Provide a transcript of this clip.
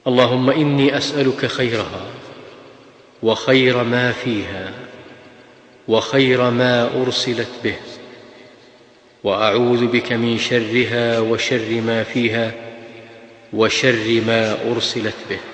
اللهم إني أسألك خيرها وخير ما فيها وخير ما أرسلت به، وأعوذ بك من شرها وشر ما فيها وشر ما أرسلت به.